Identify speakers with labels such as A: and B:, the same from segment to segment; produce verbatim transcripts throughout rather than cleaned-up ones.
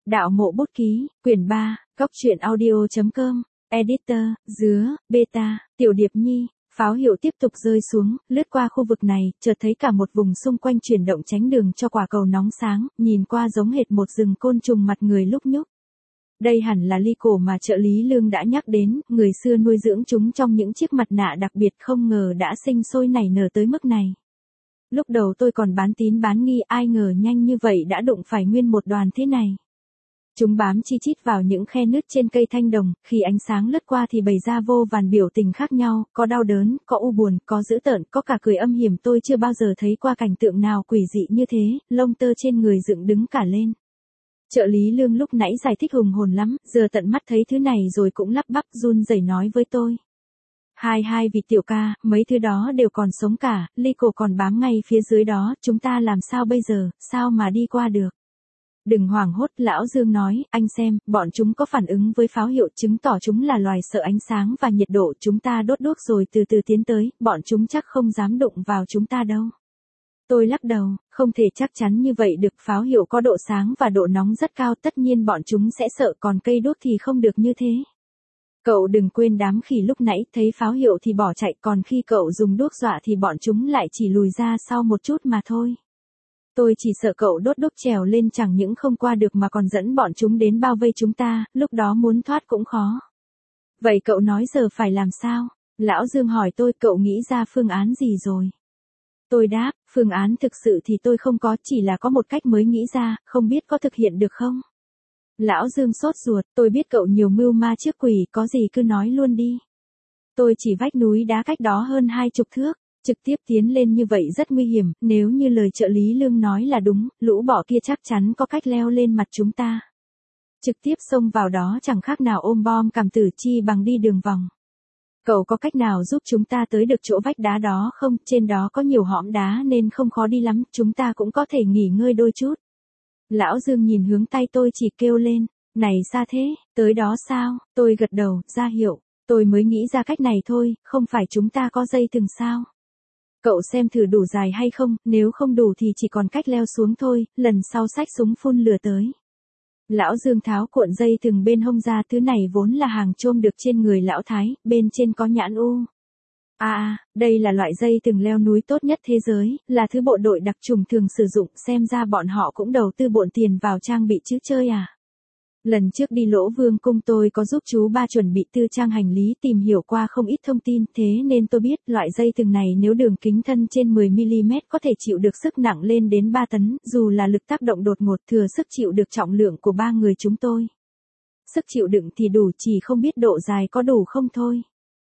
A: Đạo mộ bút ký, quyển ba, góc truyện audio.com, editor, dứa, beta, tiểu điệp nhi. Pháo hiệu tiếp tục rơi xuống, lướt qua khu vực này, chợt thấy cả một vùng xung quanh chuyển động tránh đường cho quả cầu nóng sáng, nhìn qua giống hệt một rừng côn trùng mặt người lúc nhúc. Đây hẳn là ly cổ mà trợ lý Lương đã nhắc đến, người xưa nuôi dưỡng chúng trong những chiếc mặt nạ đặc biệt, không ngờ đã sinh sôi nảy nở tới mức này. Lúc đầu tôi còn bán tín bán nghi, ai ngờ nhanh như vậy đã đụng phải nguyên một đoàn thế này. Chúng bám chi chít vào những khe nứt trên cây thanh đồng, khi ánh sáng lướt qua thì bày ra vô vàn biểu tình khác nhau, có đau đớn, có u buồn, có dữ tợn, có cả cười âm hiểm. Tôi chưa bao giờ thấy qua cảnh tượng nào quỷ dị như thế, lông tơ trên người dựng đứng cả lên. Trợ lý Lương lúc nãy giải thích hùng hồn lắm, giờ tận mắt thấy thứ này rồi cũng lắp bắp run rẩy nói với tôi. Hai hai vị tiểu ca, mấy thứ đó đều còn sống cả, ly cổ còn bám ngay phía dưới đó, chúng ta làm sao bây giờ, sao mà đi qua được. Đừng hoảng hốt, lão Dương nói, anh xem, bọn chúng có phản ứng với pháo hiệu, chứng tỏ chúng là loài sợ ánh sáng và nhiệt độ, chúng ta đốt đuốc rồi từ từ tiến tới, bọn chúng chắc không dám đụng vào chúng ta đâu. Tôi lắc đầu, không thể chắc chắn như vậy được, pháo hiệu có độ sáng và độ nóng rất cao, tất nhiên bọn chúng sẽ sợ, còn cây đốt thì không được như thế. Cậu đừng quên đám khỉ lúc nãy, thấy pháo hiệu thì bỏ chạy, còn khi cậu dùng đuốc dọa thì bọn chúng lại chỉ lùi ra sau một chút mà thôi. Tôi chỉ sợ cậu đốt đuốc trèo lên chẳng những không qua được mà còn dẫn bọn chúng đến bao vây chúng ta, lúc đó muốn thoát cũng khó. Vậy cậu nói giờ phải làm sao? Lão Dương hỏi tôi, cậu nghĩ ra phương án gì rồi? Tôi đáp, phương án thực sự thì tôi không có, chỉ là có một cách mới nghĩ ra, không biết có thực hiện được không? Lão Dương sốt ruột, tôi biết cậu nhiều mưu ma trước quỷ, có gì cứ nói luôn đi. Tôi chỉ vách núi đá cách đó hơn hai chục thước. Trực tiếp tiến lên như vậy rất nguy hiểm, nếu như lời trợ lý Lương nói là đúng, lũ bọ kia chắc chắn có cách leo lên mặt chúng ta. Trực tiếp xông vào đó chẳng khác nào ôm bom cảm tử, chi bằng đi đường vòng. Cậu có cách nào giúp chúng ta tới được chỗ vách đá đó không? Trên đó có nhiều hõm đá nên không khó đi lắm, chúng ta cũng có thể nghỉ ngơi đôi chút. Lão Dương nhìn hướng tay tôi chỉ kêu lên, này xa thế, tới đó sao? Tôi gật đầu, ra hiệu, tôi mới nghĩ ra cách này thôi, không phải chúng ta có dây thừng sao? Cậu xem thử đủ dài hay không, nếu không đủ thì chỉ còn cách leo xuống thôi, lần sau xách súng phun lửa tới. Lão Dương tháo cuộn dây thừng bên hông ra, thứ này vốn là hàng chôm được trên người lão Thái, bên trên có nhãn u. À, đây là loại dây thừng leo núi tốt nhất thế giới, là thứ bộ đội đặc chủng thường sử dụng, xem ra bọn họ cũng đầu tư bộn tiền vào trang bị chứ chơi à. Lần trước đi Lỗ Vương cung tôi có giúp chú ba chuẩn bị tư trang hành lý, tìm hiểu qua không ít thông tin, thế nên tôi biết loại dây thừng này nếu đường kính thân trên mười mi li mét có thể chịu được sức nặng lên đến ba tấn, dù là lực tác động đột ngột, thừa sức chịu được trọng lượng của ba người chúng tôi. Sức chịu đựng thì đủ, chỉ không biết độ dài có đủ không thôi.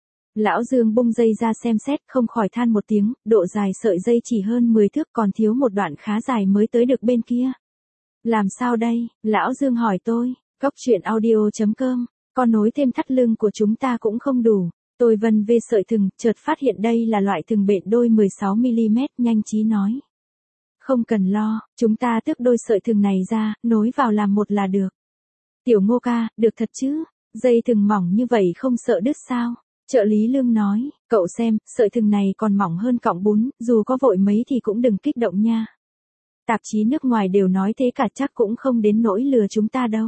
A: Lão Dương bung dây ra xem xét, không khỏi than một tiếng, độ dài sợi dây chỉ hơn mười thước, còn thiếu một đoạn khá dài mới tới được bên kia. Làm sao đây? Lão Dương hỏi tôi. Góc truyện audio.com, con nối thêm thắt lưng của chúng ta cũng không đủ. Tôi vân về sợi thừng, chợt phát hiện đây là loại thừng bện đôi mười sáu mi li mét, nhanh trí nói. Không cần lo, chúng ta tước đôi sợi thừng này ra, nối vào làm một là được. Tiểu Ngô ca, được thật chứ? Dây thừng mỏng như vậy không sợ đứt sao? Trợ lý Lương nói, cậu xem, sợi thừng này còn mỏng hơn cọng bún, dù có vội mấy thì cũng đừng kích động nha. Tạp chí nước ngoài đều nói thế cả, chắc cũng không đến nỗi lừa chúng ta đâu.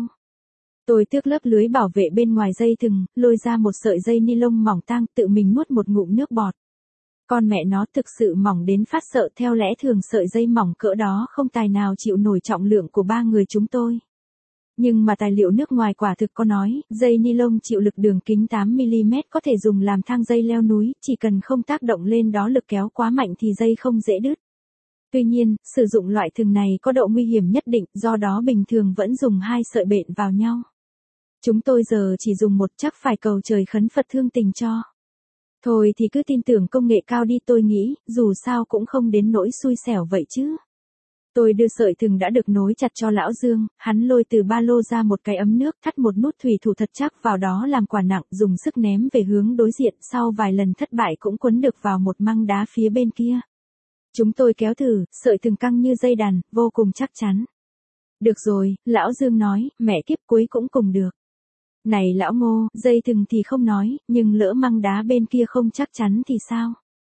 A: Tôi tước lớp lưới bảo vệ bên ngoài dây thừng, lôi ra một sợi dây ni lông mỏng tang, tự mình nuốt một ngụm nước bọt. Con mẹ nó thực sự mỏng đến phát sợ, theo lẽ thường sợi dây mỏng cỡ đó không tài nào chịu nổi trọng lượng của ba người chúng tôi. Nhưng mà tài liệu nước ngoài quả thực có nói, dây ni lông chịu lực đường kính tám mi li mét có thể dùng làm thang dây leo núi, chỉ cần không tác động lên đó lực kéo quá mạnh thì dây không dễ đứt. Tuy nhiên, sử dụng loại thừng này có độ nguy hiểm nhất định, do đó bình thường vẫn dùng hai sợi bện vào nhau. Chúng tôi giờ chỉ dùng một, chắc phải cầu trời khấn Phật thương tình cho. Thôi thì cứ tin tưởng công nghệ cao đi, tôi nghĩ, dù sao cũng không đến nỗi xui xẻo vậy chứ. Tôi đưa sợi thừng đã được nối chặt cho lão Dương, hắn lôi từ ba lô ra một cái ấm nước, thắt một nút thủy thủ thật chắc vào đó làm quả nặng, dùng sức ném về hướng đối diện, sau vài lần thất bại cũng quấn được vào một măng đá phía bên kia. Chúng tôi kéo thử, sợi thừng căng như dây đàn, vô cùng chắc chắn. Được rồi, lão Dương nói, mẹ kiếp cuối cũng cùng được. Này lão Ngô, dây thừng thì không nói, nhưng lỡ măng đá bên kia không chắc chắn thì sao?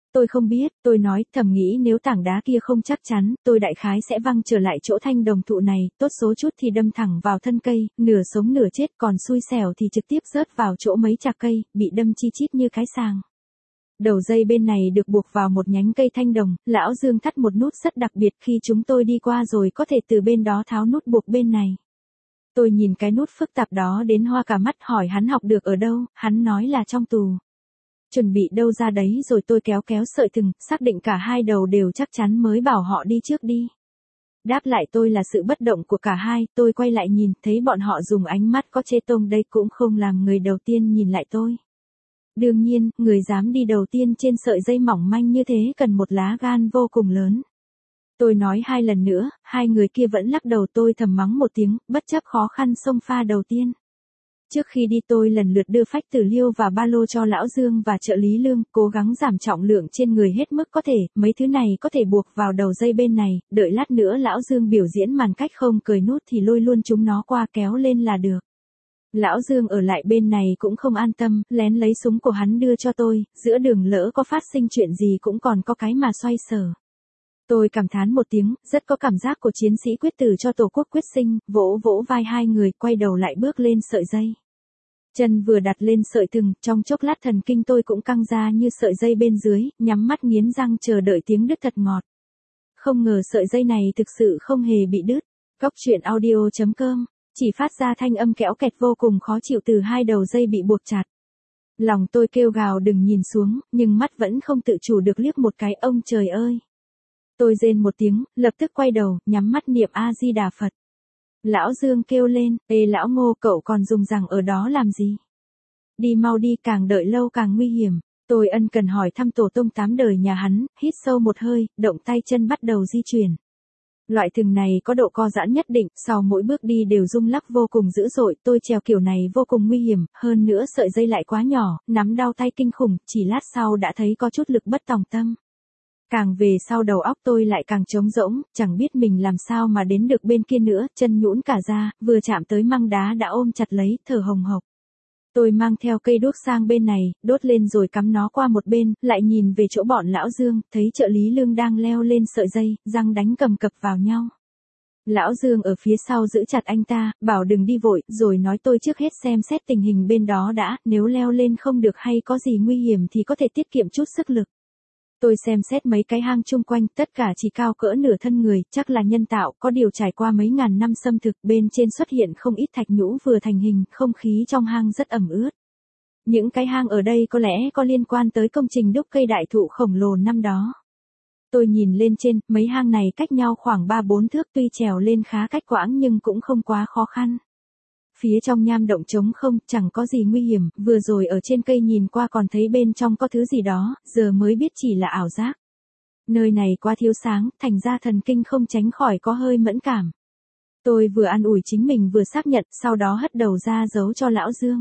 A: Tôi không biết, tôi nói, thầm nghĩ nếu tảng đá kia không chắc chắn, tôi đại khái sẽ văng trở lại chỗ thanh đồng thụ này, tốt số chút thì đâm thẳng vào thân cây, nửa sống nửa chết, còn xui xẻo thì trực tiếp rớt vào chỗ mấy chạc cây, bị đâm chi chít như cái sàng. Đầu dây bên này được buộc vào một nhánh cây thanh đồng, lão Dương thắt một nút rất đặc biệt, khi chúng tôi đi qua rồi có thể từ bên đó tháo nút buộc bên này. Tôi nhìn cái nút phức tạp đó đến hoa cả mắt, hỏi hắn học được ở đâu, hắn nói là trong tù. Chuẩn bị đâu ra đấy, rồi tôi kéo kéo sợi thừng, xác định cả hai đầu đều chắc chắn mới bảo họ đi trước đi. Đáp lại tôi là sự bất động của cả hai, tôi quay lại nhìn, thấy bọn họ dùng ánh mắt có chê tông đây cũng không làm người đầu tiên nhìn lại tôi. Đương nhiên, người dám đi đầu tiên trên sợi dây mỏng manh như thế cần một lá gan vô cùng lớn. Tôi nói hai lần nữa, hai người kia vẫn lắc đầu, tôi thầm mắng một tiếng, bất chấp khó khăn xông pha đầu tiên. Trước khi đi tôi lần lượt đưa phách tử liêu và ba lô cho lão Dương và trợ lý Lương, cố gắng giảm trọng lượng trên người hết mức có thể, mấy thứ này có thể buộc vào đầu dây bên này, đợi lát nữa lão Dương biểu diễn màn cách không cởi nút thì lôi luôn chúng nó qua kéo lên là được. Lão Dương ở lại bên này cũng không an tâm, lén lấy súng của hắn đưa cho tôi, giữa đường lỡ có phát sinh chuyện gì cũng còn có cái mà xoay sở. Tôi cảm thán một tiếng, rất có cảm giác của chiến sĩ quyết tử cho tổ quốc quyết sinh, vỗ vỗ vai hai người, quay đầu lại bước lên sợi dây. Chân vừa đặt lên sợi thừng, trong chốc lát thần kinh tôi cũng căng ra như sợi dây bên dưới, nhắm mắt nghiến răng chờ đợi tiếng đứt thật ngọt. Không ngờ sợi dây này thực sự không hề bị đứt. Góc truyện audio chấm com, chỉ phát ra thanh âm kẽo kẹt vô cùng khó chịu từ hai đầu dây bị buộc chặt. Lòng tôi kêu gào đừng nhìn xuống, nhưng mắt vẫn không tự chủ được liếc một cái, ông trời ơi. Tôi rên một tiếng, lập tức quay đầu, nhắm mắt niệm A-di-đà Phật. Lão Dương kêu lên, ê lão Ngô, cậu còn dùng rằng ở đó làm gì? Đi mau đi, càng đợi lâu càng nguy hiểm. Tôi ân cần hỏi thăm tổ tông tám đời nhà hắn, hít sâu một hơi, động tay chân bắt đầu di chuyển. Loại thừng này có độ co giãn nhất định, sau mỗi bước đi đều rung lắc vô cùng dữ dội, tôi trèo kiểu này vô cùng nguy hiểm, hơn nữa sợi dây lại quá nhỏ, nắm đau tay kinh khủng, chỉ lát sau đã thấy có chút lực bất tòng tâm. Càng về sau đầu óc tôi lại càng trống rỗng, chẳng biết mình làm sao mà đến được bên kia nữa, chân nhũn cả ra, vừa chạm tới măng đá đã ôm chặt lấy, thở hồng hộc. Tôi mang theo cây đuốc sang bên này, đốt lên rồi cắm nó qua một bên, lại nhìn về chỗ bọn lão Dương, thấy trợ lý Lương đang leo lên sợi dây, răng đánh cầm cập vào nhau. Lão Dương ở phía sau giữ chặt anh ta, bảo đừng đi vội, rồi nói tôi trước hết xem xét tình hình bên đó đã, nếu leo lên không được hay có gì nguy hiểm thì có thể tiết kiệm chút sức lực. Tôi xem xét mấy cái hang chung quanh, tất cả chỉ cao cỡ nửa thân người, chắc là nhân tạo, có điều trải qua mấy ngàn năm xâm thực, bên trên xuất hiện không ít thạch nhũ vừa thành hình, không khí trong hang rất ẩm ướt. Những cái hang ở đây có lẽ có liên quan tới công trình đúc cây đại thụ khổng lồ năm đó. Tôi nhìn lên trên, mấy hang này cách nhau khoảng ba bốn thước, tuy trèo lên khá cách quãng nhưng cũng không quá khó khăn. Phía trong nham động trống không, chẳng có gì nguy hiểm, vừa rồi ở trên cây nhìn qua còn thấy bên trong có thứ gì đó, giờ mới biết chỉ là ảo giác. Nơi này quá thiếu sáng, thành ra thần kinh không tránh khỏi có hơi mẫn cảm. Tôi vừa an ủi chính mình vừa xác nhận, sau đó hất đầu ra giấu cho lão Dương.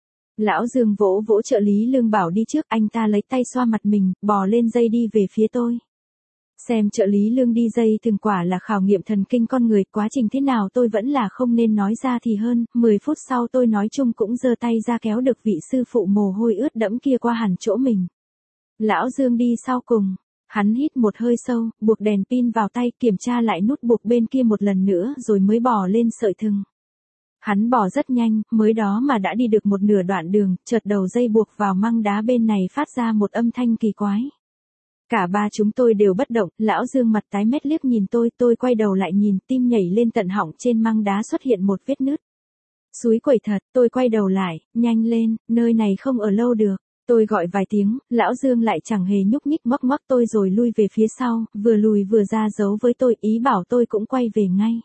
A: Lão Dương vỗ vỗ trợ lý Lương bảo đi trước, anh ta lấy tay xoa mặt mình, bò lên dây đi về phía tôi. Xem trợ lý Lương đi dây thường quả là khảo nghiệm thần kinh con người, quá trình thế nào tôi vẫn là không nên nói ra thì hơn, mười phút sau tôi nói chung cũng giơ tay ra kéo được vị sư phụ mồ hôi ướt đẫm kia qua hẳn chỗ mình. Lão Dương đi sau cùng, hắn hít một hơi sâu, buộc đèn pin vào tay, kiểm tra lại nút buộc bên kia một lần nữa rồi mới bò lên sợi thừng. Hắn bò rất nhanh, mới đó mà đã đi được một nửa đoạn đường, chợt đầu dây buộc vào măng đá bên này phát ra một âm thanh kỳ quái. Cả ba chúng tôi đều bất động, lão Dương mặt tái mét liếc nhìn tôi, tôi quay đầu lại nhìn, tim nhảy lên tận họng, trên măng đá xuất hiện một vết nứt. Xúi quẩy thật, tôi quay đầu lại, nhanh lên, nơi này không ở lâu được. Tôi gọi vài tiếng, lão Dương lại chẳng hề nhúc nhích, ngoắc ngoắc tôi rồi lui về phía sau, vừa lùi vừa ra dấu với tôi, ý bảo tôi cũng quay về ngay.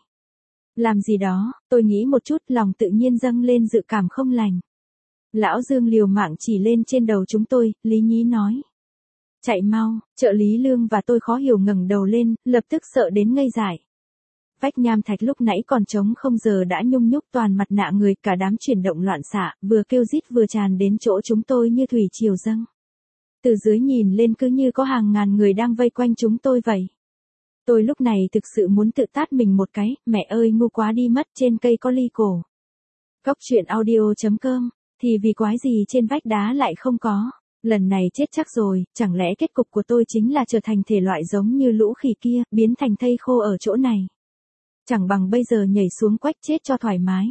A: Làm gì đó, tôi nghĩ một chút, lòng tự nhiên dâng lên dự cảm không lành. Lão Dương liều mạng chỉ lên trên đầu chúng tôi, lý nhí nói. Chạy mau, trợ lý Lương và tôi khó hiểu ngẩng đầu lên, lập tức sợ đến ngây dại. Vách nham thạch lúc nãy còn trống không giờ đã nhung nhúc, toàn mặt nạ người, cả đám chuyển động loạn xạ, vừa kêu rít vừa tràn đến chỗ chúng tôi như thủy triều dâng. Từ dưới nhìn lên cứ như có hàng ngàn người đang vây quanh chúng tôi vậy. Tôi lúc này thực sự muốn tự tát mình một cái, mẹ ơi ngu quá đi mất, trên cây có ly cổ. Góc truyện audio chấm com, thì vì quái gì trên vách đá lại không có. Lần này chết chắc rồi, chẳng lẽ kết cục của tôi chính là trở thành thể loại giống như lũ khỉ kia, biến thành thây khô ở chỗ này. Chẳng bằng bây giờ nhảy xuống quách chết cho thoải mái.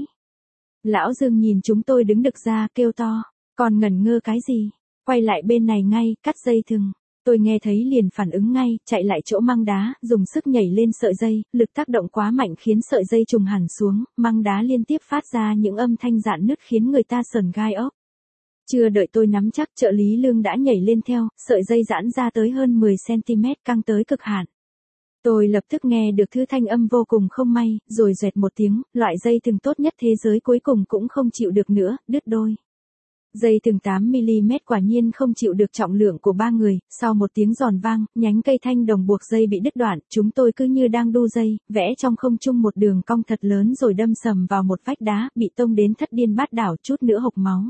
A: Lão Dương nhìn chúng tôi đứng đực ra, kêu to, còn ngẩn ngơ cái gì, quay lại bên này ngay, cắt dây thừng. Tôi nghe thấy liền phản ứng ngay, chạy lại chỗ măng đá, dùng sức nhảy lên sợi dây, lực tác động quá mạnh khiến sợi dây trùng hẳn xuống, măng đá liên tiếp phát ra những âm thanh rạn nứt khiến người ta sởn gai ốc. Chưa đợi tôi nắm chắc, trợ lý Lương đã nhảy lên theo, sợi dây giãn ra tới hơn mười xăng-ti-mét, căng tới cực hạn. Tôi lập tức nghe được thứ thanh âm vô cùng không may, rồi dẹt một tiếng, loại dây thừng tốt nhất thế giới cuối cùng cũng không chịu được nữa, đứt đôi. Dây thừng tám mi-li-mét quả nhiên không chịu được trọng lượng của ba người, sau một tiếng giòn vang, nhánh cây thanh đồng buộc dây bị đứt đoạn, chúng tôi cứ như đang đu dây, vẽ trong không trung một đường cong thật lớn rồi đâm sầm vào một vách đá, bị tông đến thất điên bát đảo, chút nữa hộc máu.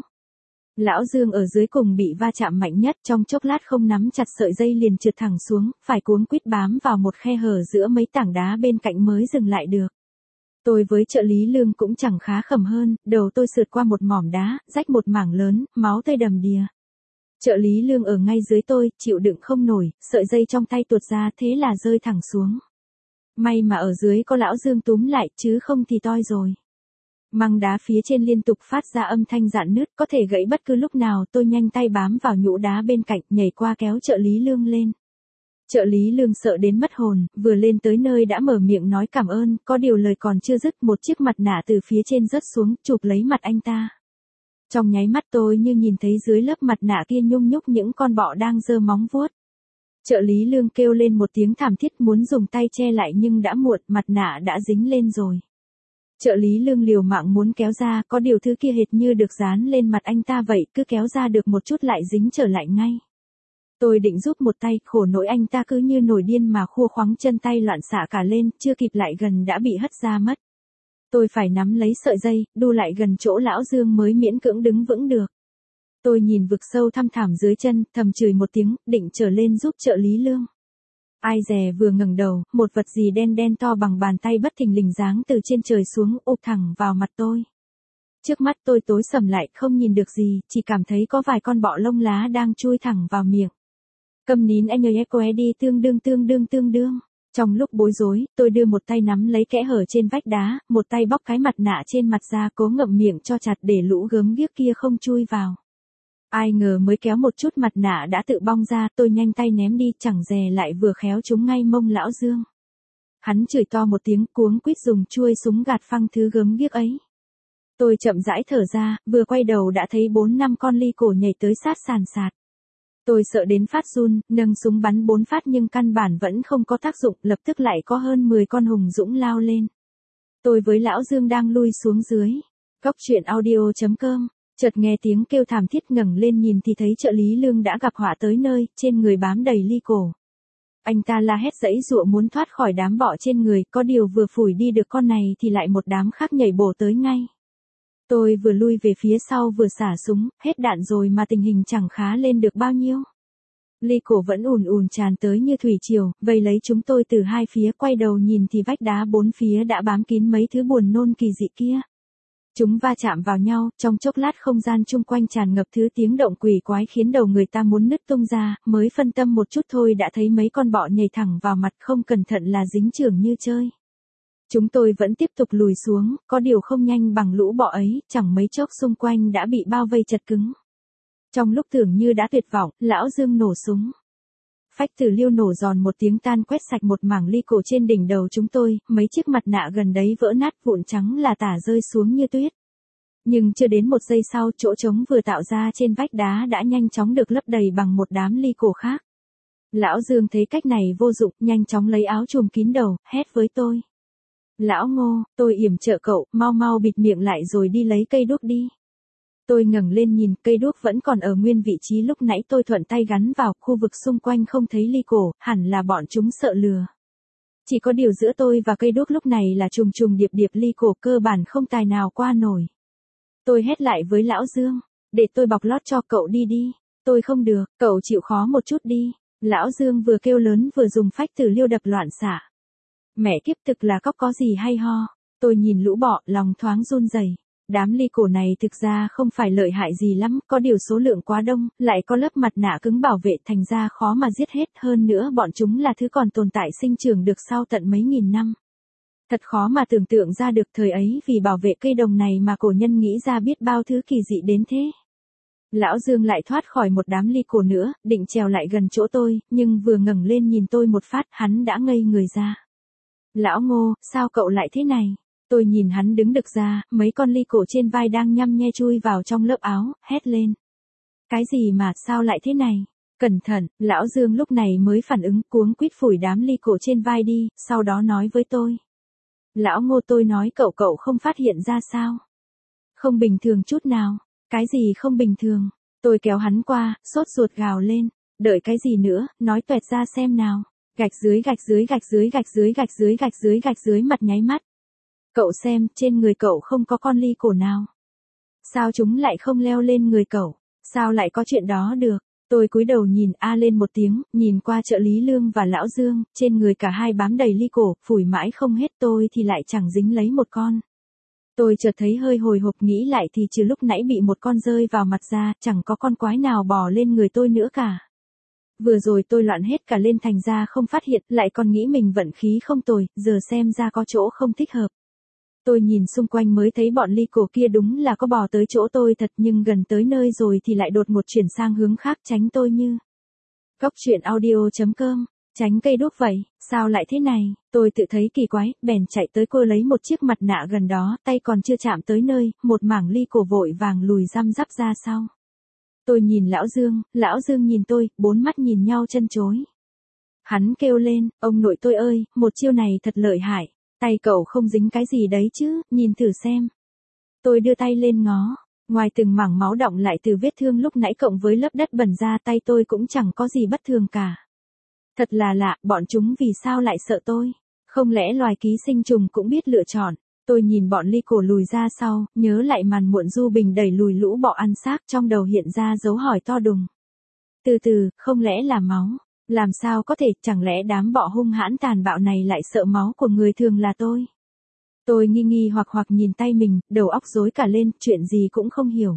A: Lão Dương ở dưới cùng bị va chạm mạnh nhất, trong chốc lát không nắm chặt sợi dây liền trượt thẳng xuống, phải cuống quýt bám vào một khe hở giữa mấy tảng đá bên cạnh mới dừng lại được. Tôi với trợ lý Lương cũng chẳng khá khẩm hơn, đầu tôi sượt qua một mỏm đá, rách một mảng lớn, máu tươi đầm đìa. Trợ lý Lương ở ngay dưới tôi, chịu đựng không nổi, sợi dây trong tay tuột ra thế là rơi thẳng xuống. May mà ở dưới có lão Dương túm lại, chứ không thì toi rồi. Măng đá phía trên liên tục phát ra âm thanh rạn nứt, có thể gãy bất cứ lúc nào. Tôi nhanh tay bám vào nhũ đá bên cạnh, nhảy qua kéo trợ lý Lương lên. Trợ lý Lương sợ đến mất hồn, vừa lên tới nơi đã mở miệng nói cảm ơn, có điều lời còn chưa dứt, một chiếc mặt nạ từ phía trên rớt xuống, chụp lấy mặt anh ta. Trong nháy mắt tôi như nhìn thấy dưới lớp mặt nạ kia nhung nhúc những con bọ đang giơ móng vuốt. Trợ lý Lương kêu lên một tiếng thảm thiết muốn dùng tay che lại nhưng đã muộn, mặt nạ đã dính lên rồi. Trợ lý Lương liều mạng muốn kéo ra, có điều thứ kia hệt như được dán lên mặt anh ta vậy, cứ kéo ra được một chút lại dính trở lại ngay. Tôi định giúp một tay, khổ nỗi anh ta cứ như nổi điên mà khua khoắng chân tay loạn xạ cả lên, chưa kịp lại gần đã bị hất ra mất. Tôi phải nắm lấy sợi dây, đu lại gần chỗ lão Dương mới miễn cưỡng đứng vững được. Tôi nhìn vực sâu thăm thẳm dưới chân, thầm chửi một tiếng, định trở lên giúp trợ lý Lương. Ai dè vừa ngẩng đầu, một vật gì đen đen to bằng bàn tay bất thình lình giáng từ trên trời xuống, ụp thẳng vào mặt tôi. Trước mắt tôi tối sầm lại, không nhìn được gì, chỉ cảm thấy có vài con bọ lông lá đang chui thẳng vào miệng. Câm nín anh ơi cô đi tương đương tương đương tương đương. Trong lúc bối rối, tôi đưa một tay nắm lấy kẽ hở trên vách đá, một tay bóc cái mặt nạ trên mặt ra cố ngậm miệng cho chặt để lũ gớm ghiếc kia không chui vào. Ai ngờ mới kéo một chút mặt nạ đã tự bong ra, tôi nhanh tay ném đi, chẳng dè lại vừa khéo trúng ngay mông lão Dương. Hắn chửi to một tiếng, cuống quýt dùng chuôi súng gạt phăng thứ gớm ghiếc ấy. Tôi chậm rãi thở ra, vừa quay đầu đã thấy bốn năm con ly cổ nhảy tới sát sàn sạt. Tôi sợ đến phát run, nâng súng bắn bốn phát nhưng căn bản vẫn không có tác dụng, lập tức lại có hơn mười con hùng dũng lao lên. Tôi với lão Dương đang lui xuống dưới. Góc truyện audio chấm com, chợt nghe tiếng kêu thảm thiết, ngẩng lên nhìn thì thấy trợ lý Lương đã gặp họa tới nơi, trên người bám đầy ly cổ. Anh ta la hét giãy giụa muốn thoát khỏi đám bọ trên người, có điều vừa phủi đi được con này thì lại một đám khác nhảy bổ tới ngay. Tôi vừa lui về phía sau vừa xả súng, hết đạn rồi mà tình hình chẳng khá lên được bao nhiêu. Ly cổ vẫn ùn ùn tràn tới như thủy triều, vây lấy chúng tôi từ hai phía, quay đầu nhìn thì vách đá bốn phía đã bám kín mấy thứ buồn nôn kỳ dị kia. Chúng va chạm vào nhau, trong chốc lát không gian chung quanh tràn ngập thứ tiếng động quỷ quái khiến đầu người ta muốn nứt tung ra, mới phân tâm một chút thôi đã thấy mấy con bọ nhảy thẳng vào mặt, không cẩn thận là dính chưởng như chơi. Chúng tôi vẫn tiếp tục lùi xuống, có điều không nhanh bằng lũ bọ ấy, chẳng mấy chốc xung quanh đã bị bao vây chật cứng. Trong lúc tưởng như đã tuyệt vọng, lão Dương nổ súng. Phách tử liêu nổ giòn một tiếng tan quét sạch một mảng ly cổ trên đỉnh đầu chúng tôi, mấy chiếc mặt nạ gần đấy vỡ nát vụn trắng là tả rơi xuống như tuyết. Nhưng chưa đến một giây sau, chỗ trống vừa tạo ra trên vách đá đã nhanh chóng được lấp đầy bằng một đám ly cổ khác. Lão Dương thấy cách này vô dụng, nhanh chóng lấy áo trùm kín đầu, hét với tôi. Lão Ngô, tôi yểm trợ cậu, mau mau bịt miệng lại rồi đi lấy cây đuốc đi. Tôi ngẩng lên nhìn, cây đuốc vẫn còn ở nguyên vị trí lúc nãy tôi thuận tay gắn vào, khu vực xung quanh không thấy ly cổ, hẳn là bọn chúng sợ lừa. Chỉ có điều giữa tôi và cây đuốc lúc này là trùng trùng điệp điệp ly cổ, cơ bản không tài nào qua nổi. Tôi hét lại với lão Dương, để tôi bọc lót cho cậu đi đi. Tôi không được, cậu chịu khó một chút đi. Lão Dương vừa kêu lớn vừa dùng phách tử liêu đập loạn xạ. Mẹ kiếp, thực là cóc có gì hay ho. Tôi nhìn lũ bọ, lòng thoáng run rẩy. Đám ly cổ này thực ra không phải lợi hại gì lắm, có điều số lượng quá đông, lại có lớp mặt nạ cứng bảo vệ thành ra khó mà giết hết, hơn nữa bọn chúng là thứ còn tồn tại sinh trưởng được sau tận mấy nghìn năm. Thật khó mà tưởng tượng ra được thời ấy vì bảo vệ cây đồng này mà cổ nhân nghĩ ra biết bao thứ kỳ dị đến thế. Lão Dương lại thoát khỏi một đám ly cổ nữa, định trèo lại gần chỗ tôi, nhưng vừa ngẩng lên nhìn tôi một phát, hắn đã ngây người ra. Lão Ngô, sao cậu lại thế này? Tôi nhìn hắn đứng đực ra, mấy con ly cổ trên vai đang nhăm nhe chui vào trong lớp áo, hét lên. Cái gì mà, sao lại thế này? Cẩn thận, Lão Dương lúc này mới phản ứng cuống quýt phủi đám ly cổ trên vai đi, sau đó nói với tôi. Lão Ngô, tôi nói cậu cậu không phát hiện ra sao? Không bình thường chút nào. Cái gì không bình thường? Tôi kéo hắn qua, sốt ruột gào lên. Đợi cái gì nữa, nói toẹt ra xem nào. Gạch dưới gạch dưới gạch dưới gạch dưới gạch dưới gạch dưới gạch dưới mặt nháy mắt. Cậu xem, trên người cậu không có con ly cổ nào. Sao chúng lại không leo lên người cậu? Sao lại có chuyện đó được? Tôi cúi đầu nhìn a lên một tiếng, nhìn qua trợ lý Lương và Lão Dương, trên người cả hai bám đầy ly cổ, phủi mãi không hết, tôi thì lại chẳng dính lấy một con. Tôi chợt thấy hơi hồi hộp, nghĩ lại thì trừ lúc nãy bị một con rơi vào mặt ra, chẳng có con quái nào bò lên người tôi nữa cả. Vừa rồi tôi loạn hết cả lên thành ra không phát hiện, lại còn nghĩ mình vận khí không tồi, giờ xem ra có chỗ không thích hợp. Tôi nhìn xung quanh mới thấy bọn ly cổ kia đúng là có bò tới chỗ tôi thật, nhưng gần tới nơi rồi thì lại đột một chuyển sang hướng khác tránh tôi như. Cóc truyện audio chấm com, tránh cây đuốc vậy, sao lại thế này? Tôi tự thấy kỳ quái, bèn chạy tới cô lấy một chiếc mặt nạ gần đó, tay còn chưa chạm tới nơi, một mảng ly cổ vội vàng lùi răm rắp ra sau. Tôi nhìn Lão Dương, Lão Dương nhìn tôi, bốn mắt nhìn nhau chân chối. Hắn kêu lên, ông nội tôi ơi, một chiêu này thật lợi hại. Tay cậu không dính cái gì đấy chứ, nhìn thử xem. Tôi đưa tay lên ngó, ngoài từng mảng máu đọng lại từ vết thương lúc nãy cộng với lớp đất bẩn ra, tay tôi cũng chẳng có gì bất thường cả. Thật là lạ, bọn chúng vì sao lại sợ tôi? Không lẽ loài ký sinh trùng cũng biết lựa chọn? Tôi nhìn bọn ly cổ lùi ra sau, nhớ lại màn muộn du bình đẩy lùi lũ bọ ăn xác, trong đầu hiện ra dấu hỏi to đùng. Từ từ, không lẽ là máu? Làm sao có thể, chẳng lẽ đám bọ hung hãn tàn bạo này lại sợ máu của người thường là tôi? Tôi nghi nghi hoặc hoặc nhìn tay mình, đầu óc rối cả lên, chuyện gì cũng không hiểu.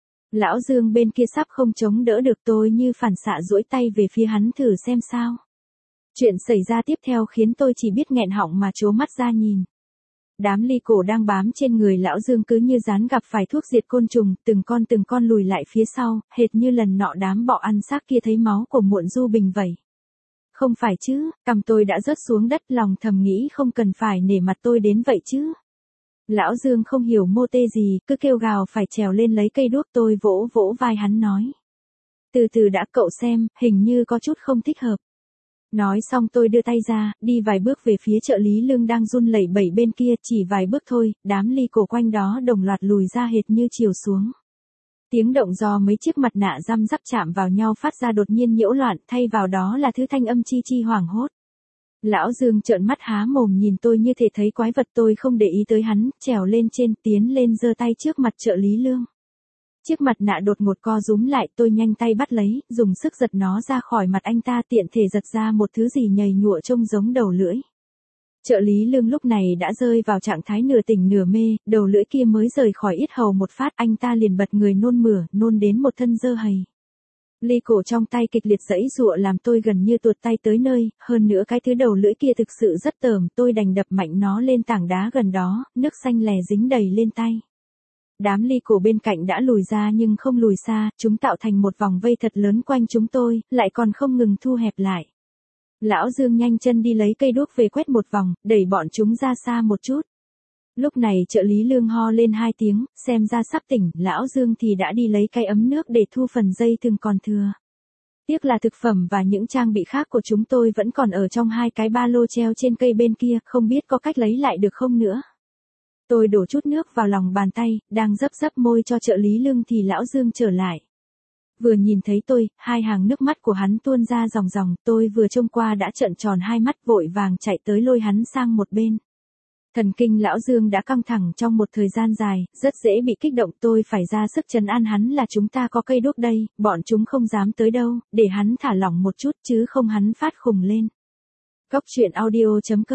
A: Lão Dương bên kia sắp không chống đỡ được, tôi như phản xạ duỗi tay về phía hắn thử xem sao. Chuyện xảy ra tiếp theo khiến tôi chỉ biết nghẹn họng mà trố mắt ra nhìn. Đám ly cổ đang bám trên người Lão Dương cứ như rán gặp phải thuốc diệt côn trùng, từng con từng con lùi lại phía sau, hệt như lần nọ đám bọ ăn xác kia thấy máu của muộn du bình vậy. Không phải chứ, cằm tôi đã rớt xuống đất, lòng thầm nghĩ không cần phải nể mặt tôi đến vậy chứ. Lão Dương không hiểu mô tê gì, cứ kêu gào phải trèo lên lấy cây đuốc, tôi vỗ vỗ vai hắn nói. Từ từ đã, cậu xem, hình như có chút không thích hợp. Nói xong tôi đưa tay ra, đi vài bước về phía trợ lý Lương đang run lẩy bẩy bên kia, chỉ vài bước thôi, đám ly cổ quanh đó đồng loạt lùi ra hệt như chiều xuống. Tiếng động do mấy chiếc mặt nạ răm rắp chạm vào nhau phát ra đột nhiên nhiễu loạn, thay vào đó là thứ thanh âm chi chi hoảng hốt. Lão Dương trợn mắt há mồm nhìn tôi như thể thấy quái vật, tôi không để ý tới hắn, trèo lên trên, tiến lên giơ tay trước mặt trợ lý Lương. Chiếc mặt nạ đột ngột co rúm lại, tôi nhanh tay bắt lấy, dùng sức giật nó ra khỏi mặt anh ta, tiện thể giật ra một thứ gì nhầy nhụa trông giống đầu lưỡi. Trợ lý Lương lúc này đã rơi vào trạng thái nửa tỉnh nửa mê, đầu lưỡi kia mới rời khỏi yết hầu một phát, anh ta liền bật người nôn mửa, nôn đến một thân dơ hầy. Ly cổ trong tay kịch liệt giãy giụa làm tôi gần như tuột tay tới nơi, hơn nữa cái thứ đầu lưỡi kia thực sự rất tởm, tôi đành đập mạnh nó lên tảng đá gần đó, nước xanh lè dính đầy lên tay. Đám ly cổ bên cạnh đã lùi ra nhưng không lùi xa, chúng tạo thành một vòng vây thật lớn quanh chúng tôi, lại còn không ngừng thu hẹp lại. Lão Dương nhanh chân đi lấy cây đuốc về quét một vòng, đẩy bọn chúng ra xa một chút. Lúc này trợ lý Lương ho lên hai tiếng, xem ra sắp tỉnh, Lão Dương thì đã đi lấy cái ấm nước để thu phần dây thừng còn thừa. Tiếc là thực phẩm và những trang bị khác của chúng tôi vẫn còn ở trong hai cái ba lô treo trên cây bên kia, không biết có cách lấy lại được không nữa. Tôi đổ chút nước vào lòng bàn tay, đang dấp dấp môi cho trợ lý Lương thì Lão Dương trở lại. Vừa nhìn thấy tôi, hai hàng nước mắt của hắn tuôn ra ròng ròng, tôi vừa trông qua đã trợn tròn hai mắt, vội vàng chạy tới lôi hắn sang một bên. Thần kinh Lão Dương đã căng thẳng trong một thời gian dài, rất dễ bị kích động, tôi phải ra sức trấn an hắn là chúng ta có cây đuốc đây, bọn chúng không dám tới đâu, để hắn thả lỏng một chút chứ không hắn phát khùng lên. Cóc truyện audio chấm com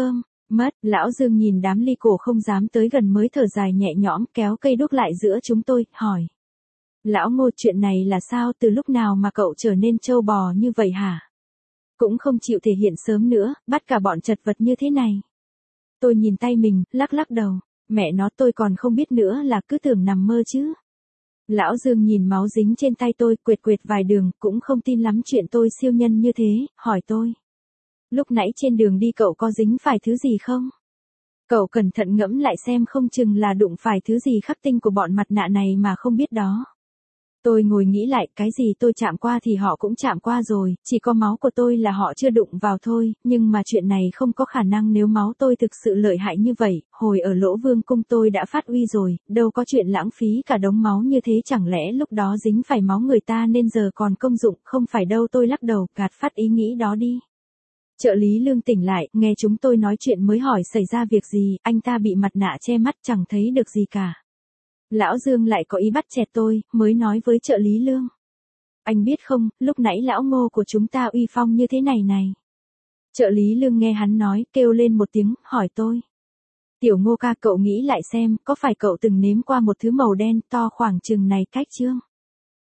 A: Mất, lão Dương nhìn đám ly cổ không dám tới gần mới thở dài nhẹ nhõm kéo cây đuốc lại giữa chúng tôi, hỏi. Lão Ngô, chuyện này là sao, từ lúc nào mà cậu trở nên trâu bò như vậy hả? Cũng không chịu thể hiện sớm nữa, bắt cả bọn chật vật như thế này. Tôi nhìn tay mình, lắc lắc đầu, mẹ nó tôi còn không biết nữa là cứ tưởng nằm mơ chứ. Lão Dương nhìn máu dính trên tay tôi, quệt quệt vài đường, cũng không tin lắm chuyện tôi siêu nhân như thế, hỏi tôi. Lúc nãy trên đường đi cậu có dính phải thứ gì không? Cậu cẩn thận ngẫm lại xem, không chừng là đụng phải thứ gì khắc tinh của bọn mặt nạ này mà không biết đó. Tôi ngồi nghĩ lại, cái gì tôi chạm qua thì họ cũng chạm qua rồi, chỉ có máu của tôi là họ chưa đụng vào thôi, nhưng mà chuyện này không có khả năng nếu máu tôi thực sự lợi hại như vậy, hồi ở Lỗ Vương Cung tôi đã phát uy rồi, đâu có chuyện lãng phí cả đống máu như thế, chẳng lẽ lúc đó dính phải máu người ta nên giờ còn công dụng, không phải đâu. Tôi lắc đầu, gạt phát ý nghĩ đó đi. Trợ lý Lương tỉnh lại, nghe chúng tôi nói chuyện mới hỏi xảy ra việc gì, anh ta bị mặt nạ che mắt chẳng thấy được gì cả. Lão Dương lại có ý bắt chẹt tôi, mới nói với trợ lý Lương. Anh biết không, lúc nãy lão Ngô của chúng ta uy phong như thế này này. Trợ lý Lương nghe hắn nói, kêu lên một tiếng, hỏi tôi. Tiểu Ngô ca, cậu nghĩ lại xem, có phải cậu từng nếm qua một thứ màu đen to khoảng chừng này cách chưa?